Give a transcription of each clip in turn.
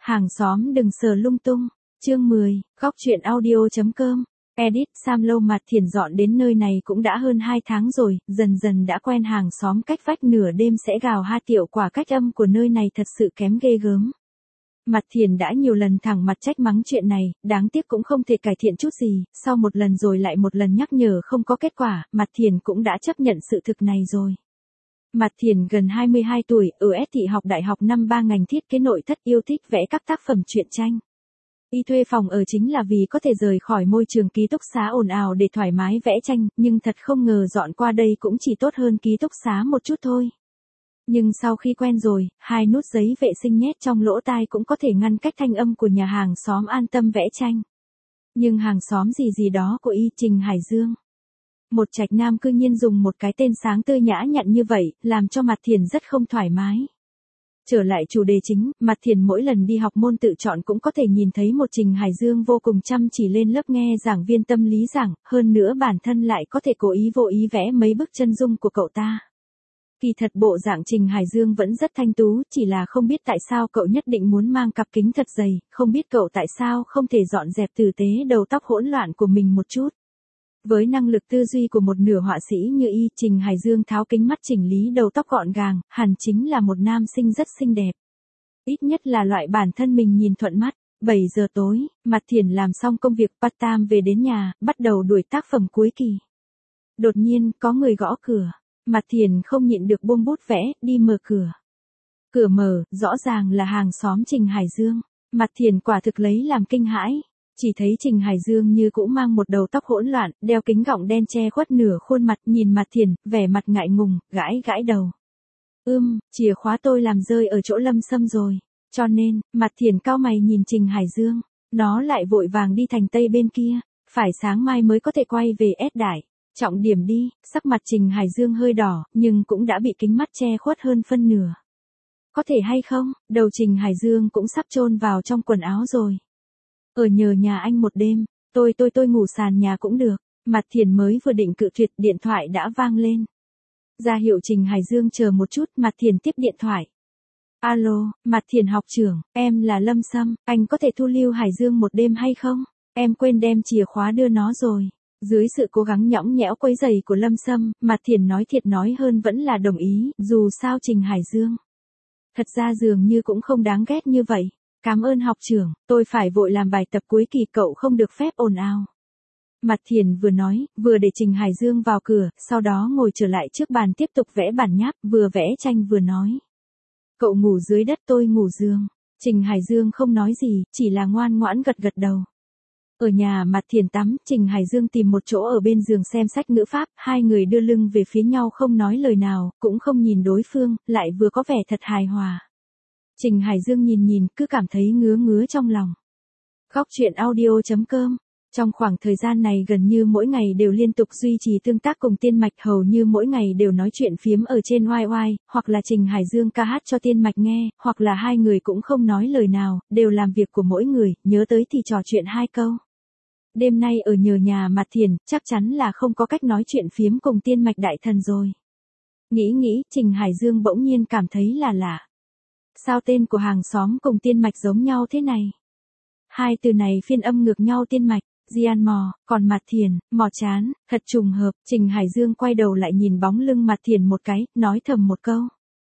Hàng xóm đừng sờ lung tung. Chương 10, góc truyện audio.com. Edit Sam Lâu Mặt Thiền dọn đến nơi này cũng đã hơn 2 tháng rồi, dần dần đã quen hàng xóm cách vách nửa đêm sẽ gào ha tiểu quả cách âm của nơi này thật sự kém ghê gớm. Mặt Thiền đã nhiều lần thẳng mặt trách mắng chuyện này, đáng tiếc cũng không thể cải thiện chút gì, sau một lần rồi lại một lần nhắc nhở không có kết quả, Mặt Thiền cũng đã chấp nhận sự thực này rồi. Mặt Thiền gần 22 tuổi, ở S Thị học đại học năm 3 ngành thiết kế nội thất, yêu thích vẽ các tác phẩm truyện tranh. Y thuê phòng ở chính là vì có thể rời khỏi môi trường ký túc xá ồn ào để thoải mái vẽ tranh, nhưng thật không ngờ dọn qua đây cũng chỉ tốt hơn ký túc xá một chút thôi. Nhưng sau khi quen rồi, 2 nút giấy vệ sinh nhét trong lỗ tai cũng có thể ngăn cách thanh âm của nhà hàng xóm an tâm vẽ tranh. Nhưng hàng xóm gì đó của Y Trình Hải Dương. Một trạch nam cư nhiên dùng một cái tên sáng tươi nhã nhặn như vậy, làm cho Mặt Thiền rất không thoải mái. Trở lại chủ đề chính, Mặt Thiền mỗi lần đi học môn tự chọn cũng có thể nhìn thấy một Trình Hải Dương vô cùng chăm chỉ lên lớp nghe giảng viên tâm lý giảng, hơn nữa bản thân lại có thể cố ý vô ý vẽ mấy bức chân dung của cậu ta. Kỳ thật bộ dạng Trình Hải Dương vẫn rất thanh tú, chỉ là không biết tại sao cậu nhất định muốn mang cặp kính thật dày, không biết cậu tại sao không thể dọn dẹp tử tế đầu tóc hỗn loạn của mình một chút. Với năng lực tư duy của một nửa họa sĩ như Y, Trình Hải Dương tháo kính mắt chỉnh lý đầu tóc gọn gàng, hẳn chính là một nam sinh rất xinh đẹp. Ít nhất là loại bản thân mình nhìn thuận mắt. 7 giờ tối, Mặt Thiền làm xong công việc part-time về đến nhà, bắt đầu đuổi tác phẩm cuối kỳ. Đột nhiên, có người gõ cửa. Mặt Thiền không nhịn được buông bút vẽ, đi mở cửa. Cửa mở, rõ ràng là hàng xóm Trình Hải Dương. Mặt Thiền quả thực lấy làm kinh hãi. Chỉ thấy Trình Hải Dương như cũ mang một đầu tóc hỗn loạn, đeo kính gọng đen che khuất nửa khuôn mặt, nhìn Mặt Thiền, vẻ mặt ngại ngùng, gãi đầu. Chìa khóa tôi làm rơi ở chỗ Lâm Sâm rồi. Cho nên, Mặt Thiền cau mày nhìn Trình Hải Dương. Nó lại vội vàng đi thành Tây bên kia. Phải sáng mai mới có thể quay về S Đại. Trọng điểm đi, sắc mặt Trình Hải Dương hơi đỏ, nhưng cũng đã bị kính mắt che khuất hơn phân nửa. Có thể hay không, đầu Trình Hải Dương cũng sắp chôn vào trong quần áo rồi. Ở nhờ nhà anh một đêm, tôi ngủ sàn nhà cũng được. Mặt Thiền mới vừa định cự tuyệt, điện thoại đã vang lên. Ra hiệu Trình Hải Dương chờ một chút, Mặt Thiền tiếp điện thoại. Alo, Mặt Thiền học trưởng, em là Lâm Sâm, anh có thể thu lưu Hải Dương một đêm hay không? Em quên đem chìa khóa đưa nó rồi. Dưới sự cố gắng nhõng nhẽo quấy rầy của Lâm Sâm, Mặt Thiền nói thiệt nói hơn vẫn là đồng ý, dù sao Trình Hải Dương. Thật ra dường như cũng không đáng ghét như vậy. Cảm ơn học trưởng, tôi phải vội làm bài tập cuối kỳ, cậu không được phép ồn ào. Mặt Thiền vừa nói, vừa để Trình Hải Dương vào cửa, sau đó ngồi trở lại trước bàn tiếp tục vẽ bản nháp, vừa vẽ tranh vừa nói. Cậu ngủ dưới đất, tôi ngủ giường. Trình Hải Dương không nói gì, chỉ là ngoan ngoãn gật đầu. Ở nhà Mặt Thiền tắm, Trình Hải Dương tìm một chỗ ở bên giường xem sách ngữ pháp, hai người đưa lưng về phía nhau không nói lời nào, cũng không nhìn đối phương, lại vừa có vẻ thật hài hòa. Trình Hải Dương nhìn cứ cảm thấy ngứa trong lòng. Góc truyện audio.com. Trong khoảng thời gian này gần như mỗi ngày đều liên tục duy trì tương tác cùng Tiên Mạch, hầu như mỗi ngày đều nói chuyện phiếm ở trên YY, hoặc là Trình Hải Dương ca hát cho Tiên Mạch nghe, hoặc là hai người cũng không nói lời nào, đều làm việc của mỗi người, nhớ tới thì trò chuyện 2 câu. Đêm nay ở nhờ nhà Mặt Thiền, chắc chắn là không có cách nói chuyện phiếm cùng Tiên Mạch đại thần rồi. Nghĩ, Trình Hải Dương bỗng nhiên cảm thấy là lạ. Sao tên của hàng xóm cùng Tiên Mạch giống nhau thế này? Hai từ này phiên âm ngược nhau, Tiên Mạch, Gian mò, còn Mặt Thiền, mò chán, thật trùng hợp. Trình Hải Dương quay đầu lại nhìn bóng lưng Mặt Thiền một cái, nói thầm một câu.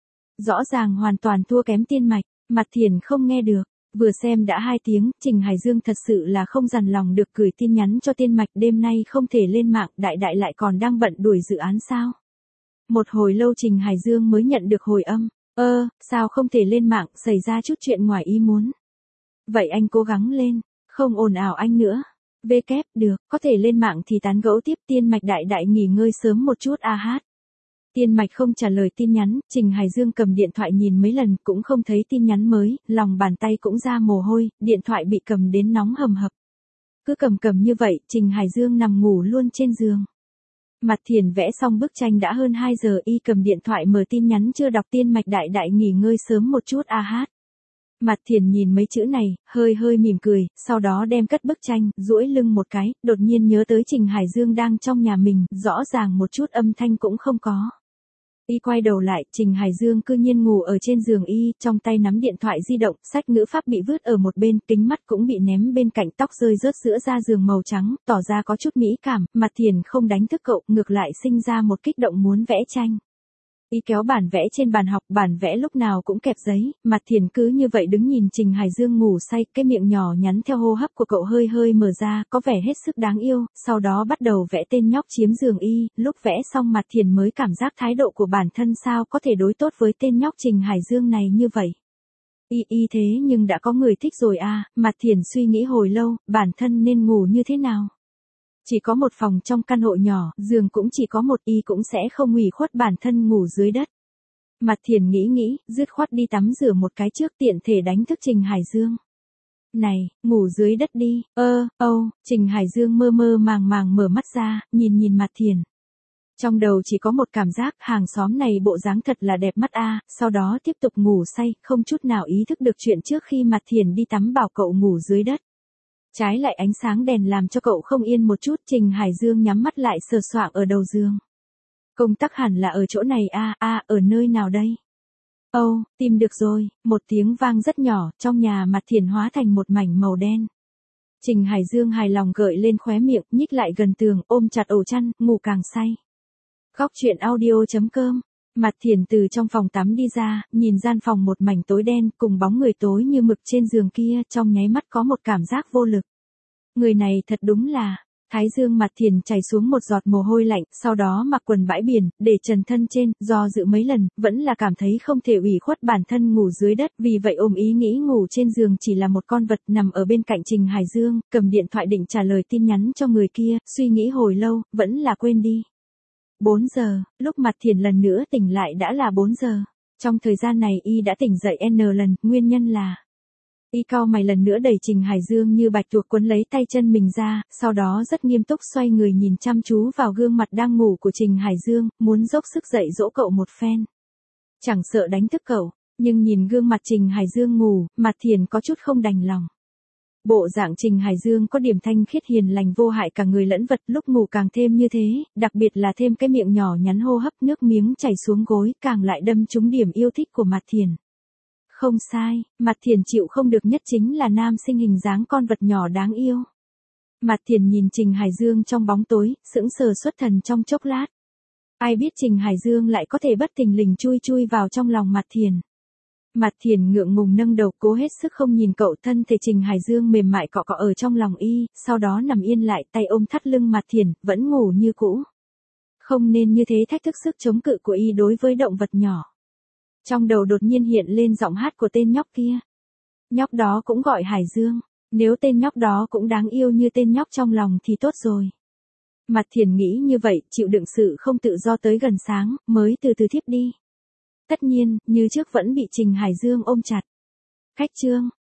Rõ ràng hoàn toàn thua kém Tiên Mạch, Mặt Thiền không nghe được. Vừa xem đã 2 tiếng, Trình Hải Dương thật sự là không dằn lòng được gửi tin nhắn cho Tiên Mạch, đêm nay không thể lên mạng, đại lại còn đang bận đuổi dự án sao? Một hồi lâu Trình Hải Dương mới nhận được hồi âm. Sao không thể lên mạng, xảy ra chút chuyện ngoài ý muốn. Vậy anh cố gắng lên, không ồn ào anh nữa. Được, có thể lên mạng thì tán gẫu tiếp. Tiên Mạch đại nghỉ ngơi sớm một chút hát. Tiên Mạch không trả lời tin nhắn, Trình Hải Dương cầm điện thoại nhìn mấy lần cũng không thấy tin nhắn mới, lòng bàn tay cũng ra mồ hôi, điện thoại bị cầm đến nóng hầm hập. Cứ cầm như vậy, Trình Hải Dương nằm ngủ luôn trên giường. Mặt Thiền vẽ xong bức tranh đã hơn 2 giờ, Y cầm điện thoại mở tin nhắn chưa đọc. Tiên Mạch đại nghỉ ngơi sớm một chút hát. Mặt Thiền nhìn mấy chữ này, hơi mỉm cười, sau đó đem cất bức tranh, duỗi lưng một cái, đột nhiên nhớ tới Trình Hải Dương đang trong nhà mình, rõ ràng một chút âm thanh cũng không có. Y quay đầu lại, Trình Hải Dương cư nhiên ngủ ở trên giường y, trong tay nắm điện thoại di động, sách ngữ pháp bị vứt ở một bên, kính mắt cũng bị ném bên cạnh, tóc rơi rớt giữa da giường màu trắng, tỏ ra có chút mỹ cảm, Mặt Thiền không đánh thức cậu, ngược lại sinh ra một kích động muốn vẽ tranh. Y kéo bản vẽ trên bàn học, bản vẽ lúc nào cũng kẹp giấy, Mặt Thiền cứ như vậy đứng nhìn Trình Hải Dương ngủ say, cái miệng nhỏ nhắn theo hô hấp của cậu hơi hơi mở ra, có vẻ hết sức đáng yêu, sau đó bắt đầu vẽ tên nhóc chiếm giường y, lúc vẽ xong Mặt Thiền mới cảm giác thái độ của bản thân sao có thể đối tốt với tên nhóc Trình Hải Dương này như vậy. Y thế nhưng đã có người thích rồi à, Mặt Thiền suy nghĩ hồi lâu, bản thân nên ngủ như thế nào? Chỉ có một phòng trong căn hộ nhỏ, giường cũng chỉ có một, y cũng sẽ không ủy khuất bản thân ngủ dưới đất. Mặt Thiền nghĩ, dứt khoát đi tắm rửa một cái trước tiện thể đánh thức Trình Hải Dương. Này, ngủ dưới đất đi, Trình Hải Dương mơ mơ màng mở mắt ra, nhìn Mặt Thiền. Trong đầu chỉ có một cảm giác, hàng xóm này bộ dáng thật là đẹp mắt a, sau đó tiếp tục ngủ say, không chút nào ý thức được chuyện trước khi Mặt Thiền đi tắm bảo cậu ngủ dưới đất. Trái lại ánh sáng đèn làm cho cậu không yên một chút, Trình Hải Dương nhắm mắt lại sờ soạng ở đầu giường. Công tắc hẳn là ở chỗ này ở nơi nào đây? Tìm được rồi, một tiếng vang rất nhỏ, trong nhà Mặt Thiền hóa thành một mảnh màu đen. Trình Hải Dương hài lòng gợi lên khóe miệng, nhích lại gần tường, ôm chặt ổ chăn, ngủ càng say. Góc truyện audio.com. Mặt Thiền từ trong phòng tắm đi ra, nhìn gian phòng một mảnh tối đen, cùng bóng người tối như mực trên giường kia, trong nháy mắt có một cảm giác vô lực. Người này thật đúng là, thái dương Mặt Thiền chảy xuống một giọt mồ hôi lạnh, sau đó mặc quần bãi biển, để trần thân trên, do dự mấy lần, vẫn là cảm thấy không thể ủy khuất bản thân ngủ dưới đất, vì vậy ôm ý nghĩ ngủ trên giường chỉ là một con vật nằm ở bên cạnh Trình Hải Dương, cầm điện thoại định trả lời tin nhắn cho người kia, suy nghĩ hồi lâu, vẫn là quên đi. 4 giờ, lúc Mặt Thiền lần nữa tỉnh lại đã là 4 giờ. Trong thời gian này y đã tỉnh dậy N lần, nguyên nhân là y cau mày lần nữa đẩy Trình Hải Dương như bạch tuộc quấn lấy tay chân mình ra, sau đó rất nghiêm túc xoay người nhìn chăm chú vào gương mặt đang ngủ của Trình Hải Dương, muốn dốc sức dạy dỗ cậu một phen. Chẳng sợ đánh thức cậu, nhưng nhìn gương mặt Trình Hải Dương ngủ, Mặt Thiền có chút không đành lòng. Bộ dạng Trình Hải Dương có điểm thanh khiết hiền lành vô hại cả người lẫn vật, lúc ngủ càng thêm như thế, đặc biệt là thêm cái miệng nhỏ nhắn hô hấp nước miếng chảy xuống gối, càng lại đâm trúng điểm yêu thích của Mặt Thiền. Không sai, Mặt Thiền chịu không được nhất chính là nam sinh hình dáng con vật nhỏ đáng yêu. Mặt Thiền nhìn Trình Hải Dương trong bóng tối, sững sờ xuất thần trong chốc lát. Ai biết Trình Hải Dương lại có thể bất thình lình chui vào trong lòng Mặt Thiền. Mặt Thiền ngượng ngùng nâng đầu, cố hết sức không nhìn cậu, thân thể Trình Hải Dương mềm mại cọ cọ ở trong lòng y, sau đó nằm yên lại, tay ôm thắt lưng Mặt Thiền, vẫn ngủ như cũ. Không nên như thế, thách thức sức chống cự của y đối với động vật nhỏ. Trong đầu đột nhiên hiện lên giọng hát của tên nhóc kia. Nhóc đó cũng gọi Hải Dương, nếu tên nhóc đó cũng đáng yêu như tên nhóc trong lòng thì tốt rồi. Mặt Thiền nghĩ như vậy, chịu đựng sự không tự do tới gần sáng, mới từ từ thiếp đi. Tất nhiên, như trước vẫn bị Trình Hải Dương ôm chặt. Khách chương,